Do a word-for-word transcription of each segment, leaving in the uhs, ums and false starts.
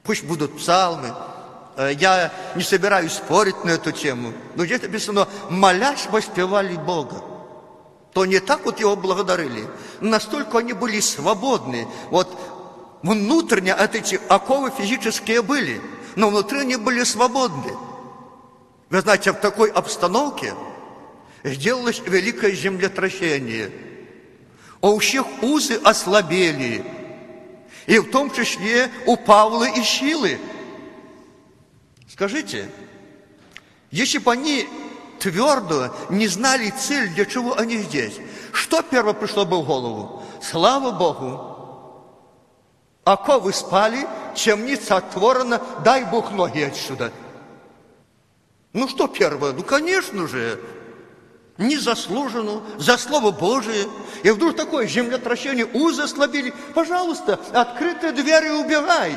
Пусть будут псалмы. Я не собираюсь спорить на эту тему. Но здесь написано, молясь, воспевали Бога. То не так вот его благодарили. Настолько они были свободны. Вот внутренне от эти оковы физические были, но внутри они были свободны. Вы знаете, в такой обстановке сделалось великое землетрясение. А у всех узы ослабели. И в том числе у Павла и Силы. Скажите, если бы они твердо не знали цель, для чего они здесь, что первое пришло бы в голову? Слава Богу! Оковы спали, темница отворена, дай Бог ноги отсюда. Ну что первое? Ну, конечно же, незаслуженно, за Слово Божие. И вдруг такое землетрясение, узы ослабили. Пожалуйста, открытые двери, убегай.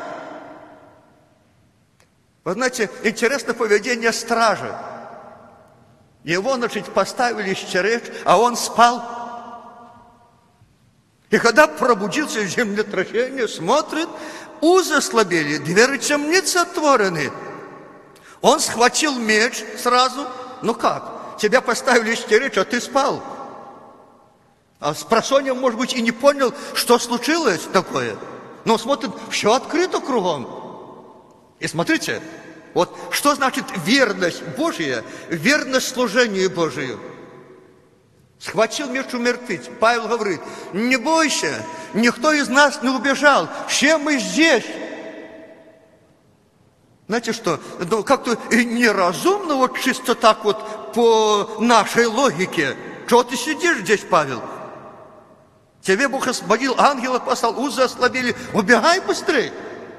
Вы знаете, интересное поведение стража. Его, значит, поставили стеречь, а он спал. И когда пробудился землетрясение, смотрит, узы ослабели, двери темницы отворены. Он схватил меч сразу. Ну как? Тебя поставили стеречь, а ты спал. А спросонья, может быть, и не понял, что случилось такое. Но смотрит, все открыто кругом. И смотрите, вот что значит верность Божия, верность служению Божию. Схватил меч умертвить. Павел говорит, не бойся, никто из нас не убежал, все мы здесь. Знаете что, ну, как-то неразумно вот чисто так вот по нашей логике. Чего ты сидишь здесь, Павел? Тебе Бог освободил, ангела послал, узы ослабили, убегай быстрее.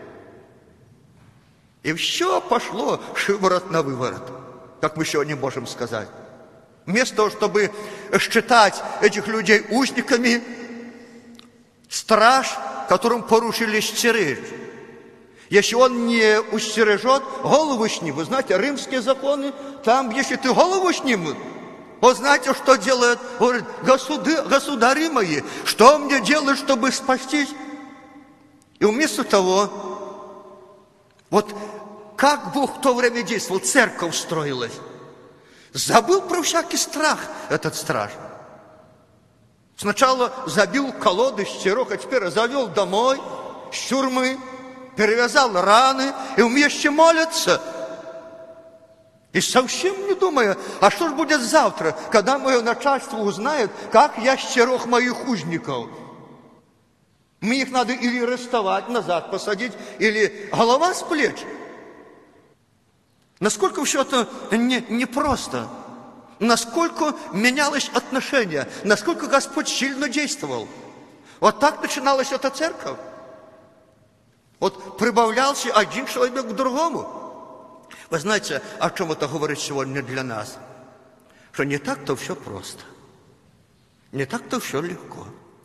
И все пошло шиворот на выворот, как мы сегодня можем сказать. Вместо того, чтобы считать этих людей узниками, страж, которым поручили стеречь. Если он не устережет, голову сним. Вы знаете, римские законы, там, если ты голову сним, вот знаете, что делает? Говорит, госуды, государи мои, что мне делать, чтобы спастись? И вместо того, вот как Бог в то время действовал, церковь строилась. Забыл про всякий страх этот страж. Сначала забил колоды с черок, а теперь завел домой с тюрьмы, перевязал раны и вместе молятся. И совсем не думая, а что же будет завтра, когда мое начальство узнает, как я стерег моих узников. Мне их надо или арестовать, назад посадить, или голова с плеч. Насколько все это непросто, не насколько менялось отношение, насколько Господь сильно действовал. Вот так начиналась эта церковь. Вот прибавлялся один человек к другому. Вы знаете, о чем это говорит сегодня для нас? Что не так-то все просто. Не так-то все легко.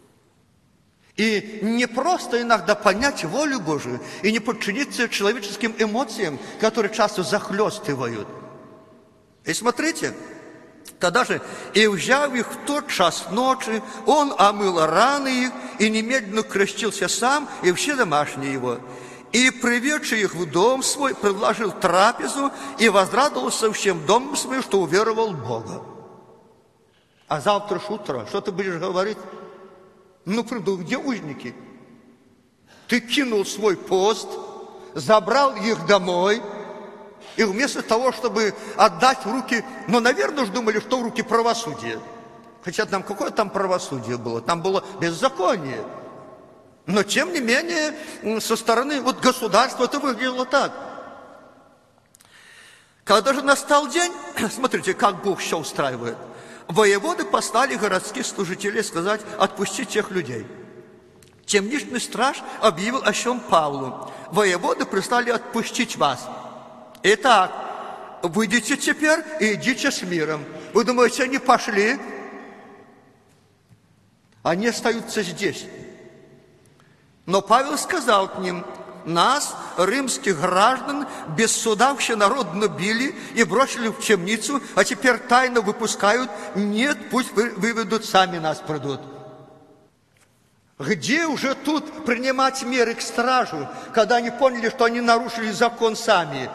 И не просто иногда понять волю Божию и не подчиниться человеческим эмоциям, которые часто захлестывают. И смотрите, тогда же, и взяв их в тот час ночи, он омыл раны их и немедленно крестился сам и все домашние его. И, приведший их в дом свой, предложил трапезу и возрадовался всем домом своим, что уверовал в Бога. А завтра ж утро, что ты будешь говорить? Ну, приду, где узники? Ты кинул свой пост, забрал их домой, и вместо того, чтобы отдать в руки, ну, наверное, же думали, что в руки правосудия. Хотя там какое там правосудие было? Там было беззаконие. Но, тем не менее, со стороны вот государства это выглядело так. Когда же настал день, смотрите, как Бог все устраивает. Воеводы послали городских служителей сказать, отпусти тех людей. Темничный страж объявил о чем Павлу. Воеводы прислали отпустить вас. Итак, выйдите теперь и идите с миром. Вы думаете, они пошли? Они остаются здесь. Но Павел сказал к ним, нас, римских граждан, без суда всенародно били и бросили в темницу, а теперь тайно выпускают. Нет, пусть выведут, сами нас придут. Где уже тут принимать меры к стражу, когда они поняли, что они нарушили закон сами?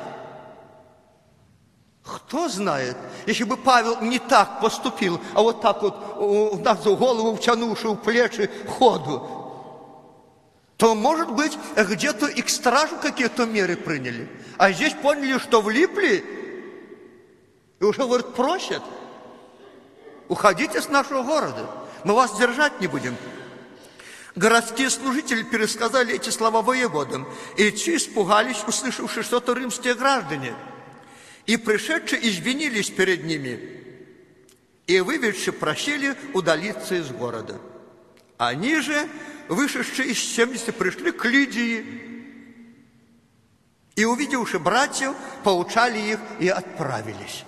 Кто знает, если бы Павел не так поступил, а вот так вот нас за голову втянувши в плечи ходу, то, может быть, где-то и к стражу какие-то меры приняли. А здесь поняли, что влипли, и уже, говорят, просят: уходите с нашего города, мы вас держать не будем. Городские служители пересказали эти слова воеводам, и те испугались, услышавши что-то римские граждане. И пришедшие извинились перед ними, и выведши просили удалиться из города. Они же, вышедшие из семидесяти, пришли к Лидии, и, увидевши братьев, поучали их и отправились.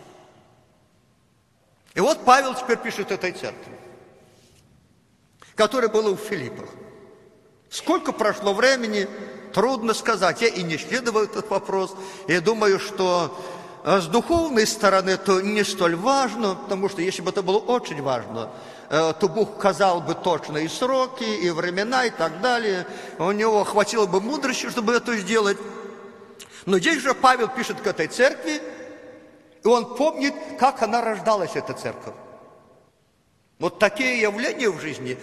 И вот Павел теперь пишет этой церкви, которая была в Филиппах. Сколько прошло времени, трудно сказать. Я и не исследовал этот вопрос. Я думаю, что с духовной стороны это не столь важно, потому что если бы это было очень важно, то Бог указал бы точно и сроки, и времена, и так далее. У него хватило бы мудрости, чтобы это сделать. Но здесь же Павел пишет к этой церкви, и он помнит, как она рождалась, эта церковь. Вот такие явления в жизни,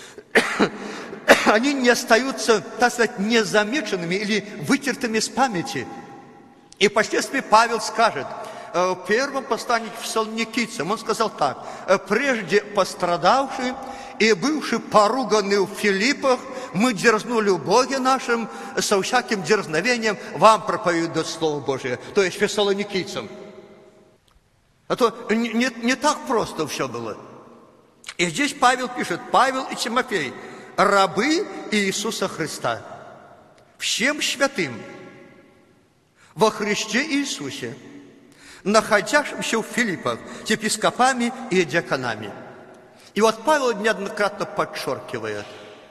они не остаются, так сказать, незамеченными или вытертыми с памяти. И впоследствии Павел скажет, в первом послании к Фессалоникийцам, он сказал так: «Прежде пострадавший и бывший поруганный в Филиппах, мы дерзнули в Боге нашим со всяким дерзновением вам проповедовать Слово Божие», то есть фессалоникийцам. А то не, не, не так просто все было. И здесь Павел пишет: Павел и Тимофей, рабы Иисуса Христа, всем святым во Христе Иисусе, находящимся в Филиппах с епископами и диаконами. И вот Павел неоднократно подчеркивает: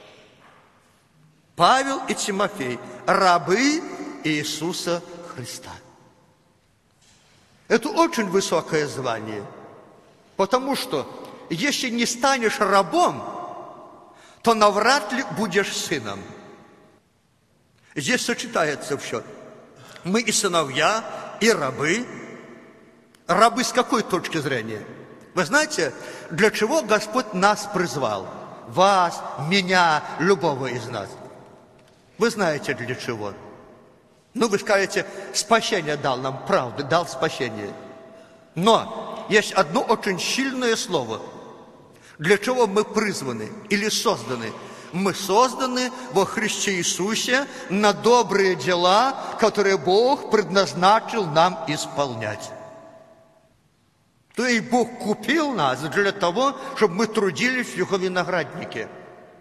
Павел и Тимофей, рабы Иисуса Христа. Это очень высокое звание, потому что если не станешь рабом, то навряд ли будешь сыном. Здесь сочетается все. Мы и сыновья, и рабы. Рабы с какой точки зрения? Вы знаете, для чего Господь нас призвал? Вас, меня, любого из нас. Вы знаете, для чего? Ну, вы скажете, спасение дал нам, правда, дал спасение. Но есть одно очень сильное слово. Для чего мы призваны или созданы? Мы созданы во Христе Иисусе на добрые дела, которые Бог предназначил нам исполнять. То есть Бог купил нас для того, чтобы мы трудились в Его винограднике.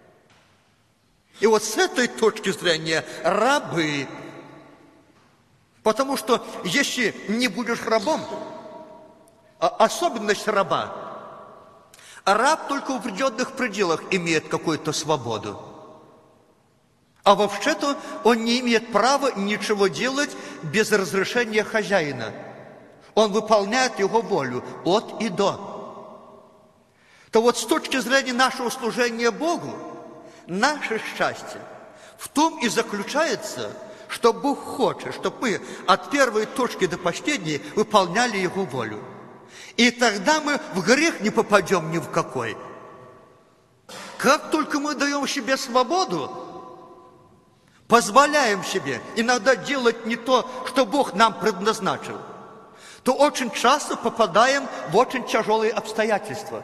И вот с этой точки зрения рабы. Потому что если не будешь рабом, особенность раба, раб только в определенных пределах имеет какую-то свободу. А вообще-то он не имеет права ничего делать без разрешения хозяина. Он выполняет его волю от и до. То вот с точки зрения нашего служения Богу, наше счастье в том и заключается, что Бог хочет, чтобы мы от первой точки до последней выполняли Его волю. И тогда мы в грех не попадем ни в какой. Как только мы даем себе свободу, позволяем себе иногда делать не то, что Бог нам предназначил, то очень часто попадаем в очень тяжелые обстоятельства.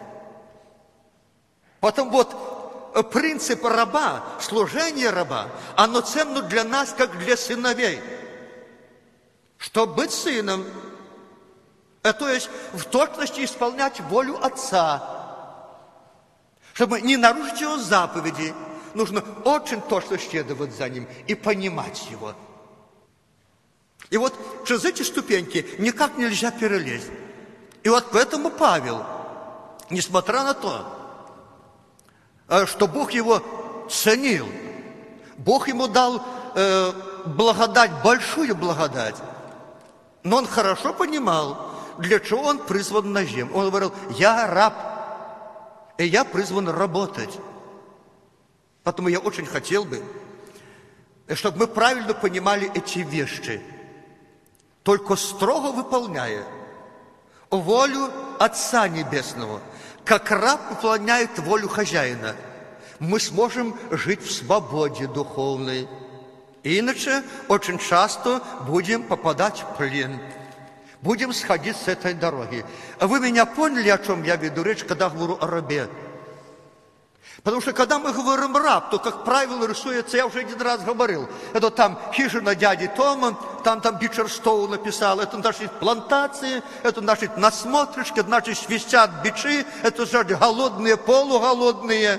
Потом вот принцип раба, служение раба, оно ценно для нас, как для сыновей. Чтобы быть сыном, то есть в точности исполнять волю Отца. Чтобы не нарушить Его заповеди, нужно очень точно следовать за Ним и понимать Его. И вот через эти ступеньки никак нельзя перелезть. И вот поэтому Павел, несмотря на то, что Бог его ценил, Бог ему дал э, благодать, большую благодать, но он хорошо понимал, для чего он призван на землю. Он говорил: я раб, и я призван работать. Поэтому я очень хотел бы, чтобы мы правильно понимали эти вещи, только строго выполняя волю Отца Небесного, как раб выполняет волю хозяина, мы сможем жить в свободе духовной. Иначе очень часто будем попадать в плен, будем сходить с этой дороги. Вы меня поняли, о чем я веду речь, когда говорю о рабе? Потому что, когда мы говорим «раб», то, как правило, рисуется, я уже один раз говорил, это там хижина дяди Тома, там, там Бичерстоу написал, это наши плантации, это наши насмотришки, это наши свистят бичи, это же голодные, полуголодные.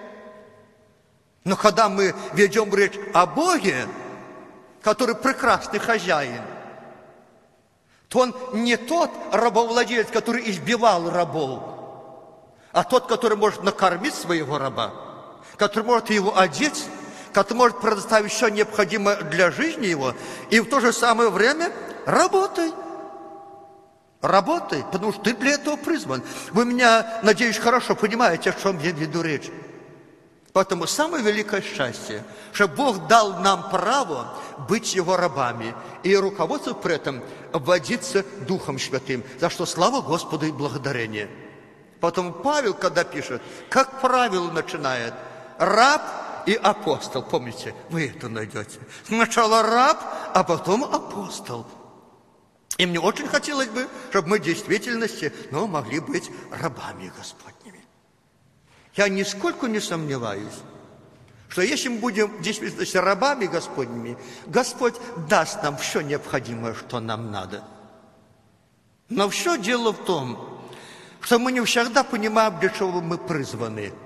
Но когда мы ведем речь о Боге, который прекрасный хозяин, то он не тот рабовладелец, который избивал рабов, а тот, который может накормить своего раба, который может его одеть, который может предоставить все необходимое для жизни его, и в то же самое время работай. Работай, потому что ты для этого призван. Вы меня, надеюсь, хорошо понимаете, о чем я веду речь. Поэтому самое великое счастье, что Бог дал нам право быть Его рабами и руководствовать при этом водиться Духом Святым, за что слава Господу и благодарение. Потом Павел, когда пишет, как правило начинает, раб и апостол. Помните, вы это найдете. Сначала раб, а потом апостол. И мне очень хотелось бы, чтобы мы в действительности, ну, могли быть рабами Господними. Я нисколько не сомневаюсь, что если мы будем в действительности рабами Господними, Господь даст нам все необходимое, что нам надо. Но все дело в том, что мы не всегда понимаем, для чего мы призваны.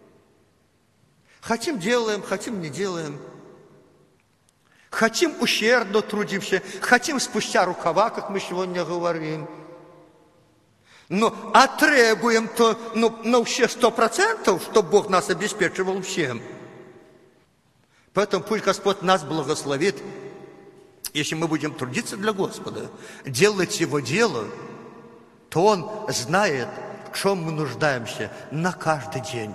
Хотим – делаем, хотим – не делаем. Хотим – ущербно трудимся, хотим – спустя рукава, как мы сегодня говорим. Но а требуем-то ну, на все сто процентов, чтобы Бог нас обеспечивал всем. Поэтому пусть Господь нас благословит, если мы будем трудиться для Господа, делать Его дело, то Он знает, в чем мы нуждаемся на каждый день.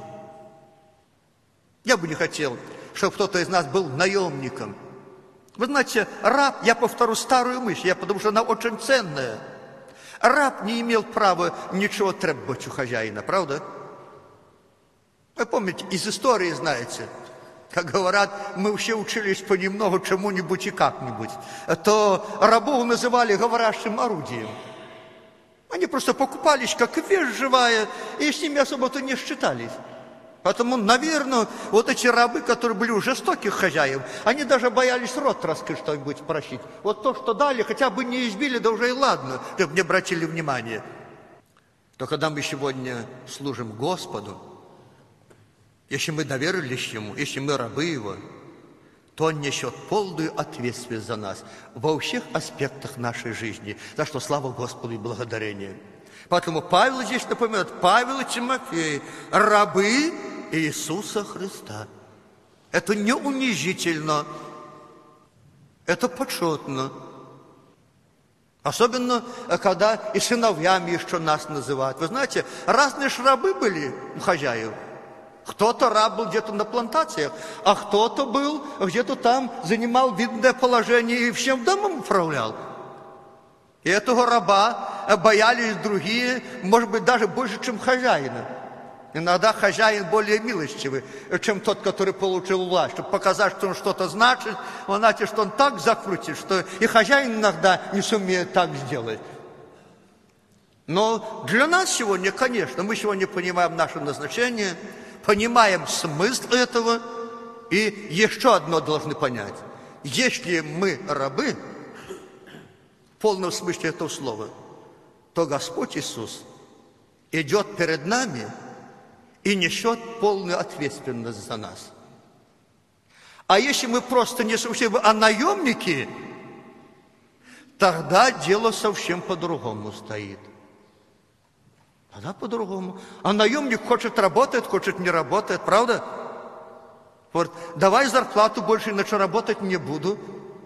Я бы не хотел, чтобы кто-то из нас был наемником. Вы знаете, раб, я повторю старую мысль, я, потому что она очень ценная. Раб не имел права ничего требовать у хозяина, правда? Вы помните, из истории знаете, как говорят, мы все учились понемногу чему-нибудь и как-нибудь, то рабов называли говорящим орудием. Они просто покупались, как вещь живая, и с ними особо-то не считались. Поэтому, наверное, вот эти рабы, которые были у жестоких хозяев, они даже боялись рот раскрыть, что-нибудь просить. Вот то, что дали, хотя бы не избили, да уже и ладно, чтобы не обратили внимания. То когда мы сегодня служим Господу, если мы доверились Ему, если мы рабы Его, то Он несет полную ответственность за нас во всех аспектах нашей жизни, за что слава Господу и благодарение. Поэтому Павел здесь напоминает, Павел и Тимофей, рабы Иисуса Христа. Это не унизительно, это почетно. Особенно, когда и сыновьями еще нас называют. Вы знаете, разные ж рабы были у хозяев. Кто-то раб был где-то на плантациях, а кто-то был где-то там, занимал видное положение и всем домом управлял. И этого раба боялись другие, может быть, даже больше, чем хозяина. Иногда хозяин более милостивый, чем тот, который получил власть. Чтобы показать, что он что-то значит, он значит, что он так закрутит, что и хозяин иногда не сумеет так сделать. Но для нас сегодня, конечно, мы сегодня понимаем наше назначение, понимаем смысл этого, и еще одно должны понять. Если мы рабы, в полном смысле этого слова, то Господь Иисус идет перед нами и несет полную ответственность за нас. А если мы просто не совсем, а наемники, тогда дело совсем по-другому стоит. Тогда по-другому. А наемник хочет работать, хочет не работает, правда? Вот, давай зарплату больше, иначе работать не буду.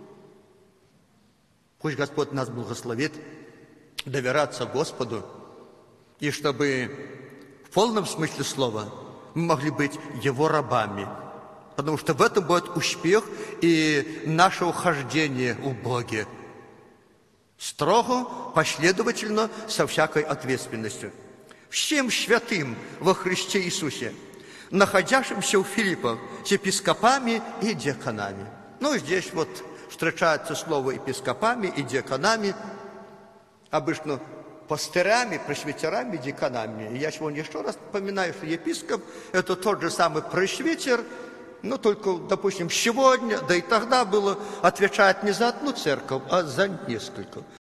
Пусть Господь нас благословит доверяться Господу, и чтобы в полном смысле слова мы могли быть Его рабами, Потому что в этом будет успех и наше ухождение у Бога. Строго, последовательно, со всякой ответственностью. Всем святым во Христе Иисусе, находящимся у Филиппа с епископами и диаконами. Ну, здесь вот встречается слово епископами и диаконами, обычно пастырями, пресвитерами, диаконами. И я сегодня еще раз напоминаю, что епископ – это тот же самый пресвитер, но только, допустим, сегодня, да и тогда было, отвечает не за одну церковь, а за несколько.